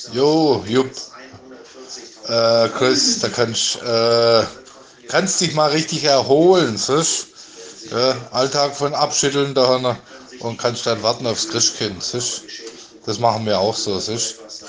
Jo, Jupp, Chris, da kannst dich mal richtig erholen, siehst? Ja, Alltag von abschütteln da und kannst dann warten aufs Christkind, siehst? Das machen wir auch so, siehst?